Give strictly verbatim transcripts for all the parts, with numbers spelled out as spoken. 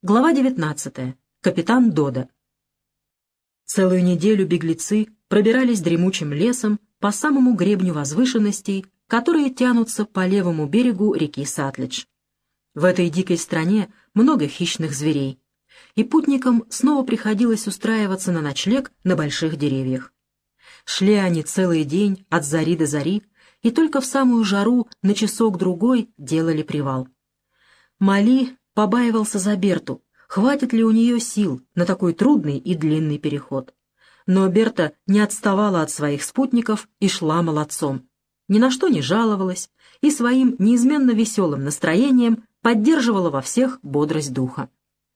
Глава девятнадцатая. Капитан Додо. Целую неделю беглецы пробирались дремучим лесом по самому гребню возвышенностей, которые тянутся по левому берегу реки Сатледж. В этой дикой стране много хищных зверей, и путникам снова приходилось устраиваться на ночлег на больших деревьях. Шли они целый день от зари до зари, и только в самую жару на часок-другой делали привал. Мали побаивался за Берту, хватит ли у нее сил на такой трудный и длинный переход. Но Берта не отставала от своих спутников и шла молодцом. Ни на что не жаловалась и своим неизменно веселым настроением поддерживала во всех бодрость духа.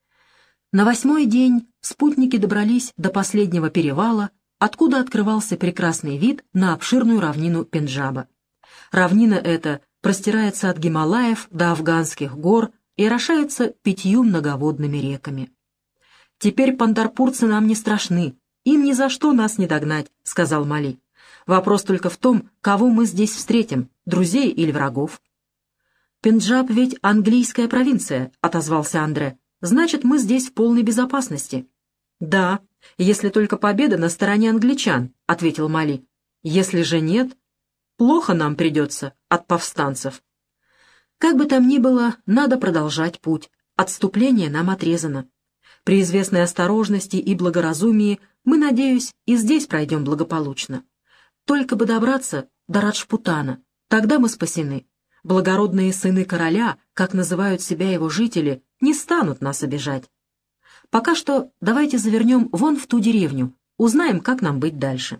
На восьмой день спутники добрались до последнего перевала, откуда открывался прекрасный вид на обширную равнину Пенджаба. Равнина эта простирается от Гималаев до Афганских гор и орошается пятью многоводными реками. «Теперь пандарпурцы нам не страшны, им ни за что нас не догнать», — сказал Мали. «Вопрос только в том, кого мы здесь встретим, друзей или врагов». «Пенджаб ведь английская провинция», — отозвался Андре. «Значит, мы здесь в полной безопасности». «Да, если только победа на стороне англичан», — ответил Мали. «Если же нет, плохо нам придется от повстанцев». Как бы там ни было, надо продолжать путь. Отступление нам отрезано. При известной осторожности и благоразумии мы, надеюсь, и здесь пройдем благополучно. Только бы добраться до Раджпутана, тогда мы спасены. Благородные сыны короля, как называют себя его жители, не станут нас обижать. Пока что давайте завернем вон в ту деревню, узнаем, как нам быть дальше.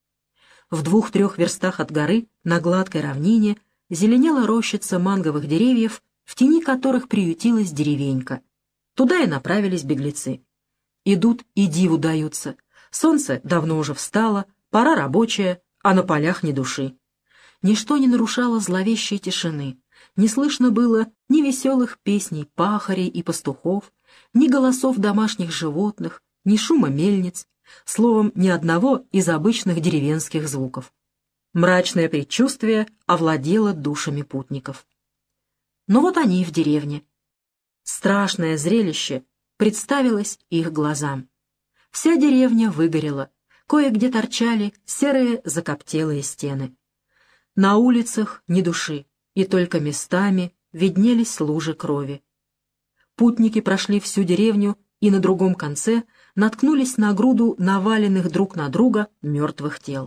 В двух-трех верстах от горы, на гладкой равнине, зеленела рощица манговых деревьев, в тени которых приютилась деревенька. Туда и направились беглецы. Идут и диву даются. Солнце давно уже встало, пора рабочая, а на полях ни души. Ничто не нарушало зловещей тишины. Не слышно было ни веселых песней пахарей и пастухов, ни голосов домашних животных, ни шума мельниц, словом, ни одного из обычных деревенских звуков. Мрачное предчувствие овладело душами путников. Но вот они и в деревне. Страшное зрелище представилось их глазам. Вся деревня выгорела, кое-где торчали серые закоптелые стены. На улицах ни души, и только местами виднелись лужи крови. Путники прошли всю деревню и на другом конце наткнулись на груду наваленных друг на друга мертвых тел.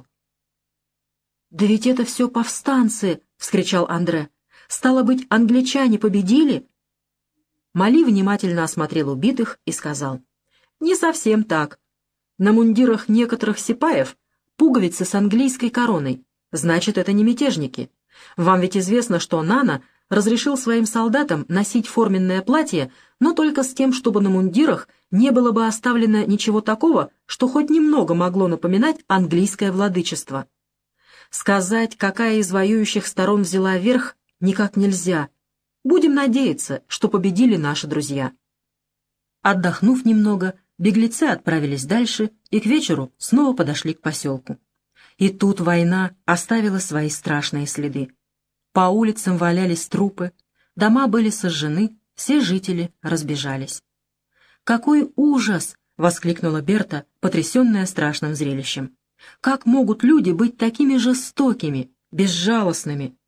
«Да ведь это все повстанцы!» — вскричал Андре. «Стало быть, англичане победили?» Мали внимательно осмотрел убитых и сказал: «Не совсем так. На мундирах некоторых сипаев пуговицы с английской короной. Значит, это не мятежники. Вам ведь известно, что Нана разрешил своим солдатам носить форменное платье, но только с тем, чтобы на мундирах не было бы оставлено ничего такого, что хоть немного могло напоминать английское владычество. Сказать, какая из воюющих сторон взяла верх, никак нельзя. Будем надеяться, что победили наши друзья». Отдохнув немного, беглецы отправились дальше и к вечеру снова подошли к поселку. И тут война оставила свои страшные следы. По улицам валялись трупы, дома были сожжены, все жители разбежались. «Какой ужас!» — воскликнула Берта, потрясенная страшным зрелищем. «Как могут люди быть такими жестокими, безжалостными?»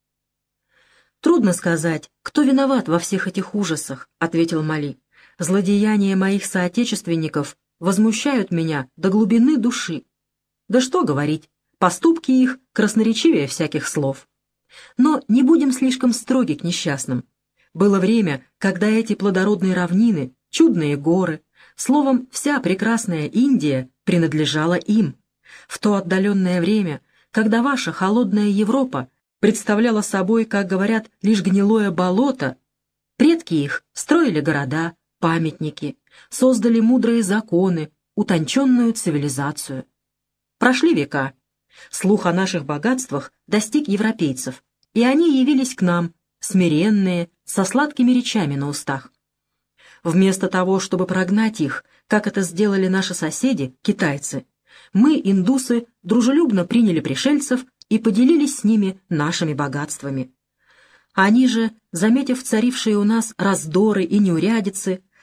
«Трудно сказать, кто виноват во всех этих ужасах», — ответил Мали. «Злодеяния моих соотечественников возмущают меня до глубины души. Да что говорить, поступки их красноречивее всяких слов. Но не будем слишком строги к несчастным. Было время, когда эти плодородные равнины, чудные горы, словом, вся прекрасная Индия принадлежала им. В то отдаленное время, когда ваша холодная Европа представляла собой, как говорят, лишь гнилое болото, предки их строили города, памятники, создали мудрые законы, утонченную цивилизацию. Прошли века. Слух о наших богатствах достиг европейцев, и они явились к нам, смиренные, со сладкими речами на устах. Вместо того, чтобы прогнать их, как это сделали наши соседи, китайцы, мы, индусы, дружелюбно приняли пришельцев и поделились с ними нашими богатствами. Они же, заметив царившие у нас раздоры и неурядицы,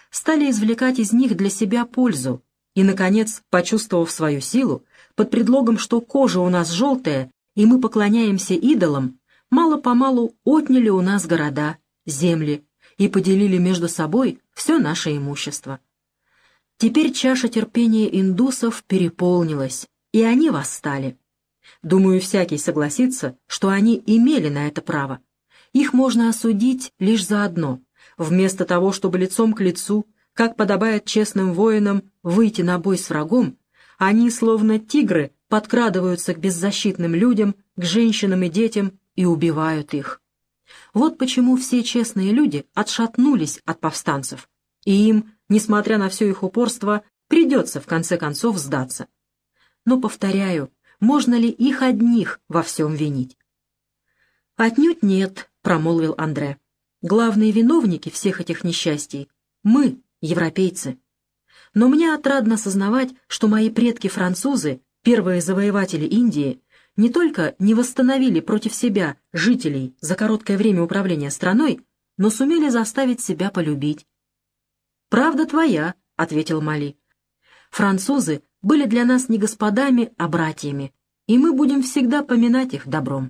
стали извлекать из них для себя пользу и, наконец, почувствовав свою силу, под предлогом, что кожа у нас желтая, и мы поклоняемся идолам, мало-помалу отняли у нас города, земли и поделили между собой все наше имущество. Теперь чаша терпения индусов переполнилась, и они восстали. Думаю, всякий согласится, что они имели на это право. Их можно осудить лишь за одно. Вместо того, чтобы лицом к лицу, как подобает честным воинам, выйти на бой с врагом, они, словно тигры, подкрадываются к беззащитным людям, к женщинам и детям и убивают их. Вот почему все честные люди отшатнулись от повстанцев, и им, несмотря на все их упорство, придется в конце концов сдаться. Но, повторяю, можно ли их одних во всем винить? «Отнюдь нет», — промолвил Андре. «Главные виновники всех этих несчастий — мы, европейцы. Но мне отрадно сознавать, что мои предки-французы, первые завоеватели Индии, не только не восстановили против себя жителей за короткое время управления страной, но сумели заставить себя полюбить». «Правда твоя», — ответил Мали. «Французы были для нас не господами, а братьями, и мы будем всегда поминать их добром».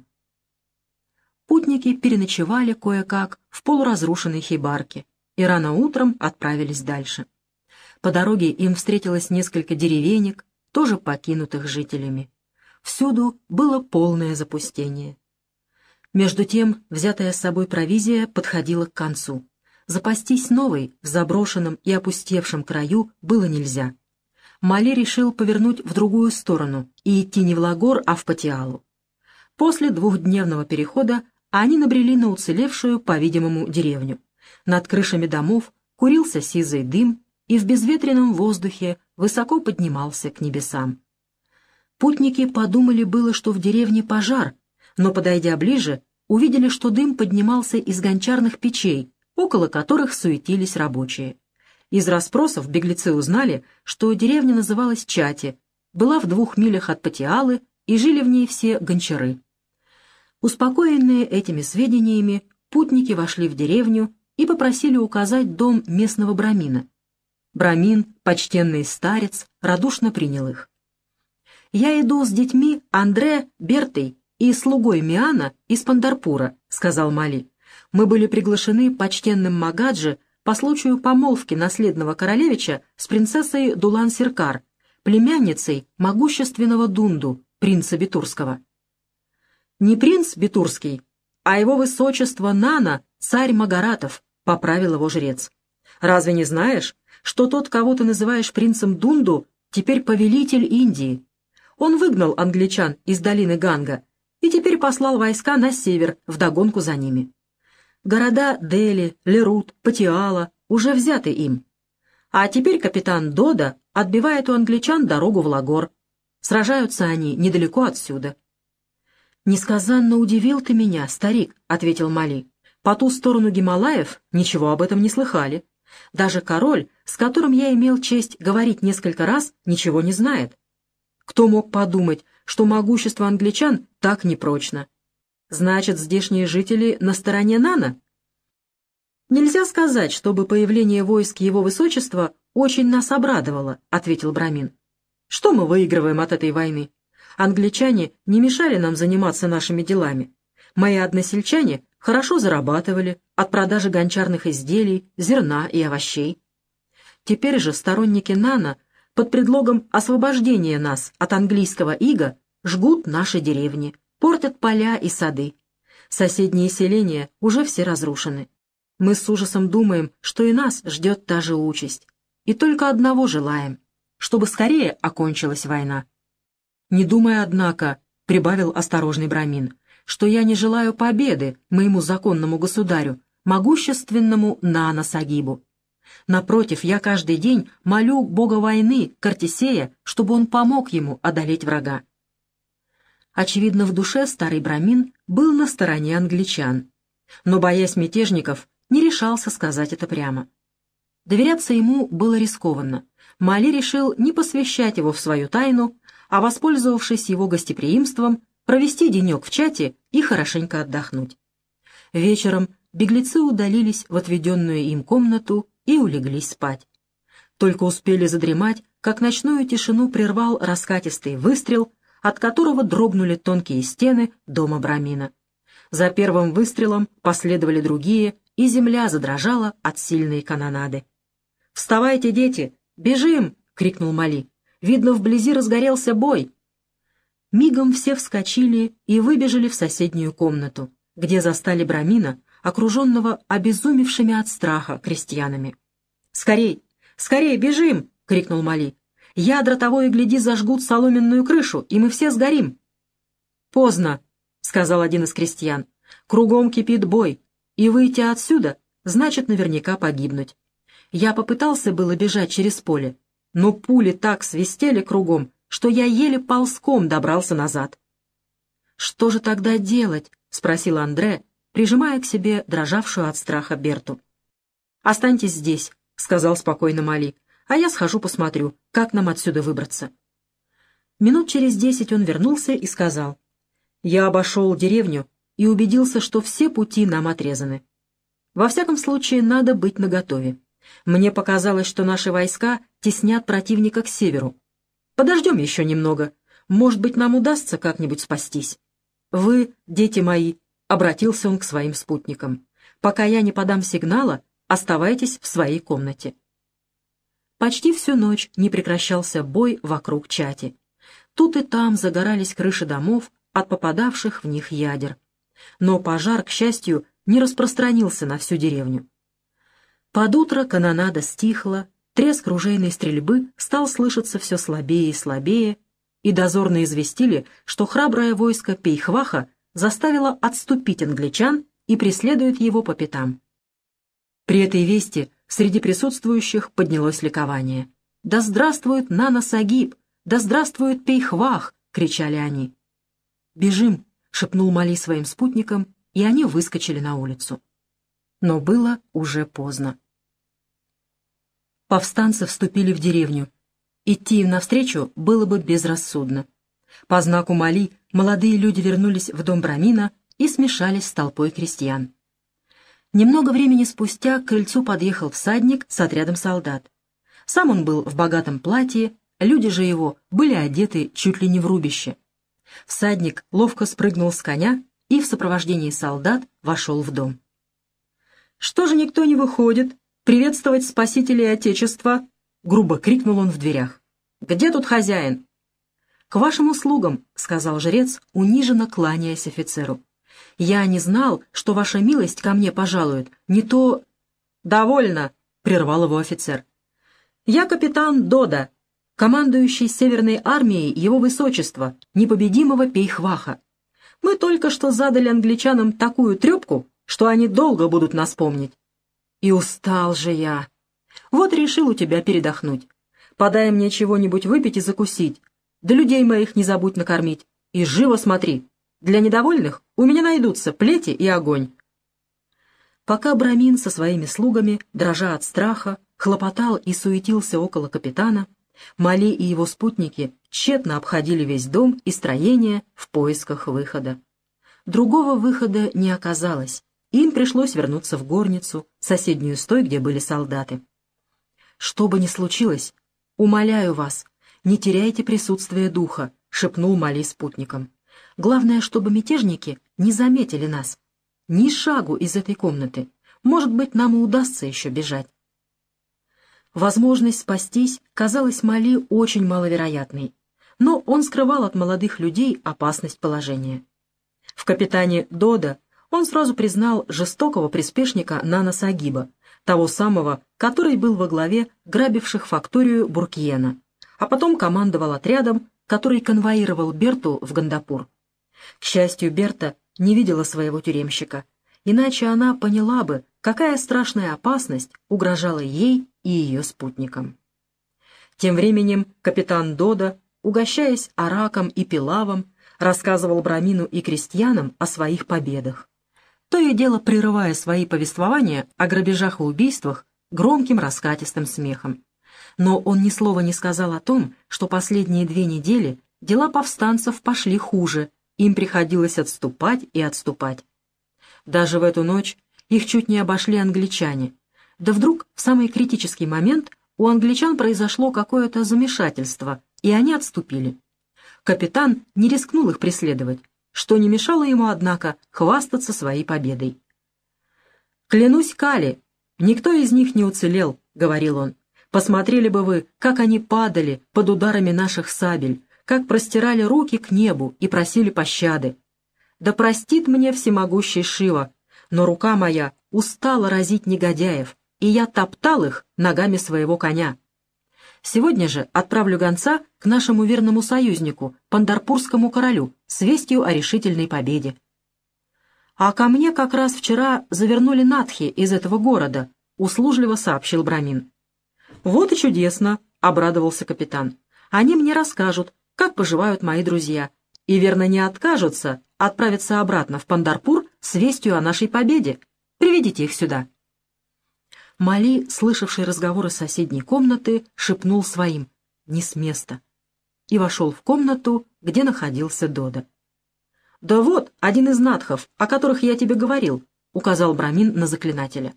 Путники переночевали кое-как в полуразрушенной хибарке и рано утром отправились дальше. По дороге им встретилось несколько деревенек, тоже покинутых жителями. Всюду было полное запустение. Между тем, взятая с собой провизия подходила к концу. Запастись новой в заброшенном и опустевшем краю было нельзя. Мали решил повернуть в другую сторону и идти не в Лагор, а в Патиалу. После двухдневного перехода они набрели на уцелевшую, по-видимому, деревню. Над крышами домов курился сизый дым, и в безветренном воздухе высоко поднимался к небесам. Путники подумали было, что в деревне пожар, но, подойдя ближе, увидели, что дым поднимался из гончарных печей, около которых суетились рабочие. Из расспросов беглецы узнали, что деревня называлась Чати, была в двух милях от Патиалы, и жили в ней все гончары. Успокоенные этими сведениями, путники вошли в деревню и попросили указать дом местного брамина. Брамин, почтенный старец, радушно принял их. «Я иду с детьми Андре, Бертой и слугой Миана из Пандарпура», — сказал Мали. «Мы были приглашены почтенным Магаджи по случаю помолвки наследного королевича с принцессой Дулан-Сиркар, племянницей могущественного Дунду, принца Битурского». «Не принц Битурский, а его высочество Нана, царь Магаратов», — поправил его жрец. «Разве не знаешь, что тот, кого ты называешь принцем Дунду, теперь повелитель Индии? Он выгнал англичан из долины Ганга и теперь послал войска на север вдогонку за ними. Города Дели, Лерут, Патиала уже взяты им. А теперь капитан Дода отбивает у англичан дорогу в Лагор. Сражаются они недалеко отсюда». «Несказанно удивил ты меня, старик», — ответил Мали. «По ту сторону Гималаев ничего об этом не слыхали. Даже король, с которым я имел честь говорить несколько раз, ничего не знает. Кто мог подумать, что могущество англичан так непрочно? Значит, здешние жители на стороне Нана?» «Нельзя сказать, чтобы появление войск его высочества очень нас обрадовало», — ответил Брамин. «Что мы выигрываем от этой войны? Англичане не мешали нам заниматься нашими делами. Мои односельчане хорошо зарабатывали от продажи гончарных изделий, зерна и овощей. Теперь же сторонники Нана под предлогом освобождения нас от английского ига жгут наши деревни, портят поля и сады. Соседние селения уже все разрушены. Мы с ужасом думаем, что и нас ждет та же участь. И только одного желаем, чтобы скорее окончилась война. «Не думай, однако», — прибавил осторожный Брамин, «что я не желаю победы моему законному государю, могущественному Нана Сагибу. Напротив, я каждый день молю бога войны, Картисея, чтобы он помог ему одолеть врага». Очевидно, в душе старый Брамин был на стороне англичан, но, боясь мятежников, не решался сказать это прямо. Доверяться ему было рискованно. Мали решил не посвящать его в свою тайну, а, воспользовавшись его гостеприимством, провести денек в Чате и хорошенько отдохнуть. Вечером беглецы удалились в отведенную им комнату и улеглись спать. Только успели задремать, как ночную тишину прервал раскатистый выстрел, от которого дрогнули тонкие стены дома Брамина. За первым выстрелом последовали другие, и земля задрожала от сильной канонады. «Вставайте, дети! Бежим!» — крикнул Мали. «Видно, вблизи разгорелся бой!» Мигом все вскочили и выбежали в соседнюю комнату, где застали Брамина, окруженного обезумевшими от страха крестьянами. «Скорей! Скорей, бежим!» — крикнул Мали. «Ядра того и гляди зажгут соломенную крышу, и мы все сгорим!» «Поздно!» — сказал один из крестьян. «Кругом кипит бой, и выйти отсюда значит наверняка погибнуть. Я попытался было бежать через поле, но пули так свистели кругом, что я еле ползком добрался назад». «Что же тогда делать?» — спросил Андре, прижимая к себе дрожавшую от страха Берту. «Останьтесь здесь», — сказал спокойно Мали, «а я схожу посмотрю, как нам отсюда выбраться». Минут через десять он вернулся и сказал: «Я обошел деревню и убедился, что все пути нам отрезаны. Во всяком случае, надо быть наготове. Мне показалось, что наши войска теснят противника к северу. Подождем еще немного. Может быть, нам удастся как-нибудь спастись. Вы, дети мои, — обратился он к своим спутникам, — пока я не подам сигнала, оставайтесь в своей комнате». Почти всю ночь не прекращался бой вокруг Чати. Тут и там загорались крыши домов от попадавших в них ядер. Но пожар, к счастью, не распространился на всю деревню. Под утро канонада стихла, треск ружейной стрельбы стал слышаться все слабее и слабее, и дозорные известили, что храброе войско Пейхваха заставило отступить англичан и преследует его по пятам. При этой вести среди присутствующих поднялось ликование. «Да здравствует Нана-Сагиб! Да здравствует Пейхвах!» — кричали они. «Бежим!» — шепнул Мали своим спутникам, и они выскочили на улицу. Но было уже поздно. Повстанцы вступили в деревню. Идти им навстречу было бы безрассудно. По знаку Мали молодые люди вернулись в дом Брамина и смешались с толпой крестьян. Немного времени спустя к крыльцу подъехал всадник с отрядом солдат. Сам он был в богатом платье, люди же его были одеты чуть ли не в рубище. Всадник ловко спрыгнул с коня и в сопровождении солдат вошел в дом. «Что же никто не выходит приветствовать спасителей Отечества?» — грубо крикнул он в дверях. «Где тут хозяин?» «К вашим услугам», — сказал жрец, униженно кланяясь офицеру. «Я не знал, что ваша милость ко мне пожалует, не то...» «Довольно», — прервал его офицер. «Я капитан Дода, командующий Северной армией Его Высочества, непобедимого Пейхваха. Мы только что задали англичанам такую трепку, что они долго будут нас помнить. И устал же я. Вот решил у тебя передохнуть. Подай мне чего-нибудь выпить и закусить, да людей моих не забудь накормить. И живо смотри, для недовольных у меня найдутся плети и огонь». Пока Брамин со своими слугами, дрожа от страха, хлопотал и суетился около капитана, Мали и его спутники тщетно обходили весь дом и строение в поисках выхода. Другого выхода не оказалось, и им пришлось вернуться в горницу, соседнюю с той, где были солдаты. «Что бы ни случилось, умоляю вас, не теряйте присутствие духа», — шепнул Мали спутникам. «Главное, чтобы мятежники не заметили нас. Ни шагу из этой комнаты. Может быть, нам и удастся еще бежать». Возможность спастись казалась Мали очень маловероятной, но он скрывал от молодых людей опасность положения. В капитане Дода он сразу признал жестокого приспешника Нана-Сагиба, того самого, который был во главе грабивших факторию Буркиена, а потом командовал отрядом, который конвоировал Берту в Гандапур. К счастью, Берта не видела своего тюремщика, иначе она поняла бы, какая страшная опасность угрожала ей и ее спутникам. Тем временем капитан Дода, угощаясь араком и пилавом, рассказывал Брамину и крестьянам о своих победах, то и дело прерывая свои повествования о грабежах и убийствах громким раскатистым смехом. Но он ни слова не сказал о том, что последние две недели дела повстанцев пошли хуже, им приходилось отступать и отступать. Даже в эту ночь их чуть не обошли англичане. Да вдруг в самый критический момент у англичан произошло какое-то замешательство, и они отступили. Капитан не рискнул их преследовать, что не мешало ему, однако, хвастаться своей победой. «Клянусь Кали, никто из них не уцелел», — говорил он. «Посмотрели бы вы, как они падали под ударами наших сабель, как простирали руки к небу и просили пощады. Да простит мне всемогущий Шива, но рука моя устала разить негодяев, и я топтал их ногами своего коня. Сегодня же отправлю гонца к нашему верному союзнику, пандарпурскому королю, с вестью о решительной победе». «А ко мне как раз вчера завернули надхи из этого города», — услужливо сообщил Брамин. «Вот и чудесно», — обрадовался капитан. «Они мне расскажут, как поживают мои друзья, и верно не откажутся отправиться обратно в Пандарпур с вестью о нашей победе. Приведите их сюда». Мали, слышавший разговоры соседней комнаты, шепнул своим «не с места» и вошел в комнату, где находился Дода. «Да вот, один из надхов, о которых я тебе говорил», — указал Брамин на заклинателя.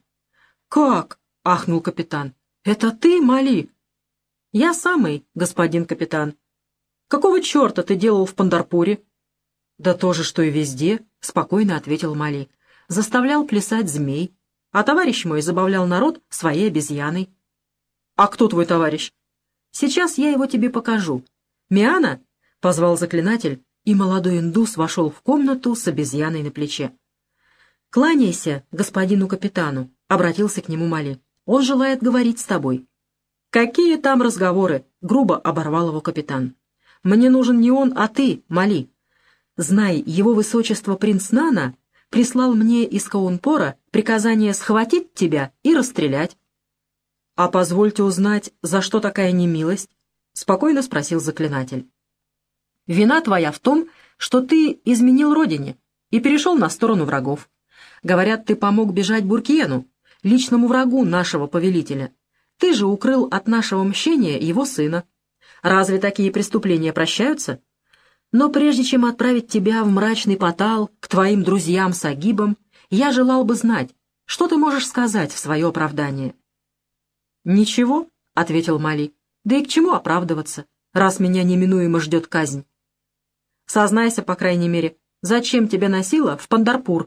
«Как?» — ахнул капитан. «Это ты, Мали?» «Я самый, господин капитан». «Какого черта ты делал в Пандарпуре?» «Да то же, что и везде», — спокойно ответил Мали. «Заставлял плясать змей, а товарищ мой забавлял народ своей обезьяной». «А кто твой товарищ?» «Сейчас я его тебе покажу». «Миана?» — позвал заклинатель, и молодой индус вошел в комнату с обезьяной на плече. «Кланяйся господину капитану», — обратился к нему Мали. «Он желает говорить с тобой». «Какие там разговоры?» — грубо оборвал его капитан. «Мне нужен не он, а ты, Мали. Знай, его высочество принц Нана прислал мне из Каунпора приказание схватить тебя и расстрелять». «А позвольте узнать, за что такая немилость?» — спокойно спросил заклинатель. «Вина твоя в том, что ты изменил родине и перешел на сторону врагов. Говорят, ты помог бежать Буркиену, личному врагу нашего повелителя. Ты же укрыл от нашего мщения его сына. Разве такие преступления прощаются? Но прежде чем отправить тебя в мрачный потал к твоим друзьям-сагибам, я желал бы знать, что ты можешь сказать в свое оправдание». «Ничего», — ответил Мали, — «да и к чему оправдываться, раз меня неминуемо ждет казнь? Сознайся, по крайней мере, зачем тебя носило в Пандарпур?»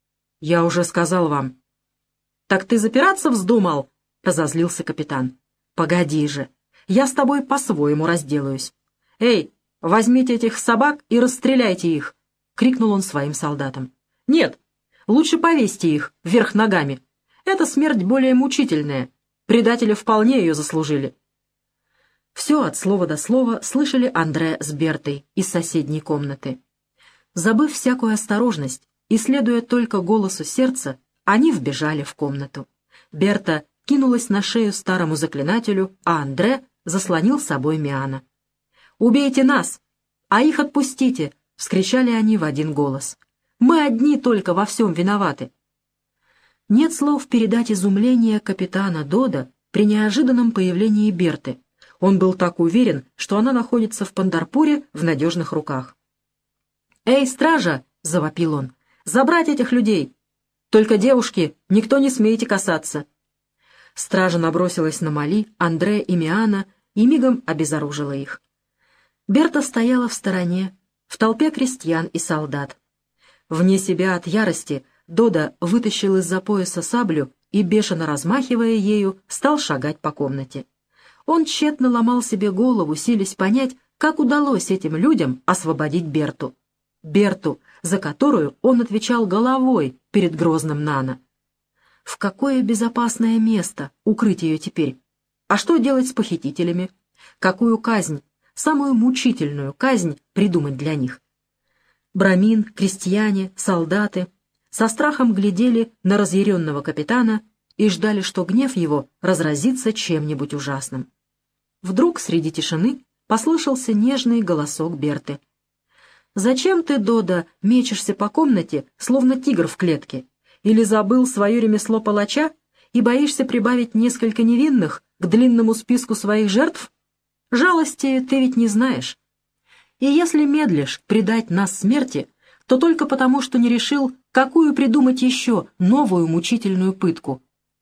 «Я уже сказал вам». «Так ты запираться вздумал?» — разозлился капитан. «Погоди же, я с тобой по-своему разделаюсь. Эй, возьмите этих собак и расстреляйте их!» — крикнул он своим солдатам. «Нет, лучше повесьте их вверх ногами. Эта смерть более мучительная. Предатели вполне ее заслужили». Все от слова до слова слышали Андре с Бертой из соседней комнаты. Забыв всякую осторожность и следуя только голосу сердца, они вбежали в комнату. Берта кинулась на шею старому заклинателю, а Андре заслонил собой Миана. «Убейте нас, а их отпустите!» — вскричали они в один голос. «Мы одни только во всем виноваты!» Нет слов передать изумление капитана Дода при неожиданном появлении Берты. Он был так уверен, что она находится в Пандарпуре в надежных руках. «Эй, стража!» — завопил он. «Забрать этих людей! Только девушки, никто не смейте касаться!» Стража набросилась на Мали, Андре и Миана и мигом обезоружила их. Берта стояла в стороне, в толпе крестьян и солдат. Вне себя от ярости Дода вытащил из-за пояса саблю и, бешено размахивая ею, стал шагать по комнате. Он тщетно ломал себе голову, силясь понять, как удалось этим людям освободить Берту. Берту, за которую он отвечал головой перед грозным Нана. В какое безопасное место укрыть ее теперь? А что делать с похитителями? Какую казнь, самую мучительную казнь придумать для них? Брамин, крестьяне, солдаты со страхом глядели на разъяренного капитана и ждали, что гнев его разразится чем-нибудь ужасным. Вдруг среди тишины послышался нежный голосок Берты. «Зачем ты, Дода, мечешься по комнате, словно тигр в клетке? Или забыл свое ремесло палача и боишься прибавить несколько невинных к длинному списку своих жертв? Жалости ты ведь не знаешь. И если медлишь предать нас смерти, то только потому, что не решил, какую придумать еще новую мучительную пытку.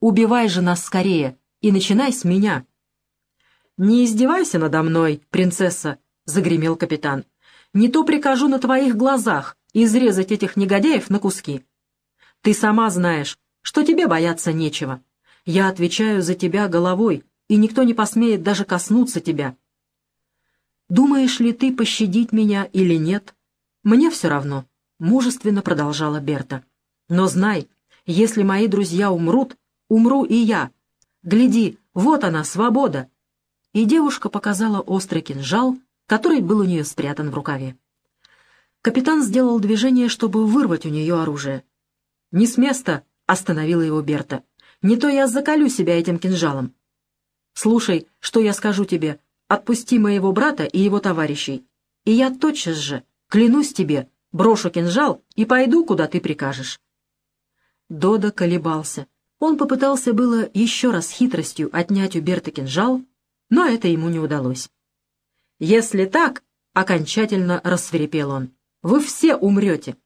убивай же нас скорее и начинай с меня». «Не издевайся надо мной, принцесса», — загремел капитан. «Не то прикажу на твоих глазах изрезать этих негодяев на куски. Ты сама знаешь, что тебе бояться нечего. Я отвечаю за тебя головой, и никто не посмеет даже коснуться тебя. Думаешь ли ты пощадить меня или нет? Мне все равно», — мужественно продолжала Берта. «Но знай, если мои друзья умрут, умру и я. Гляди, вот она, свобода!» И девушка показала острый кинжал, который был у нее спрятан в рукаве. Капитан сделал движение, чтобы вырвать у нее оружие. «Не с места!» — остановила его Берта. «Не то я заколю себя этим кинжалом. Слушай, что я скажу тебе. Отпусти моего брата и его товарищей, и я тотчас же, клянусь тебе, брошу кинжал и пойду, куда ты прикажешь». Додо колебался. Он попытался было еще раз хитростью отнять у Берты кинжал, но это ему не удалось. «Если так, — окончательно рассвирепел он, — вы все умрете.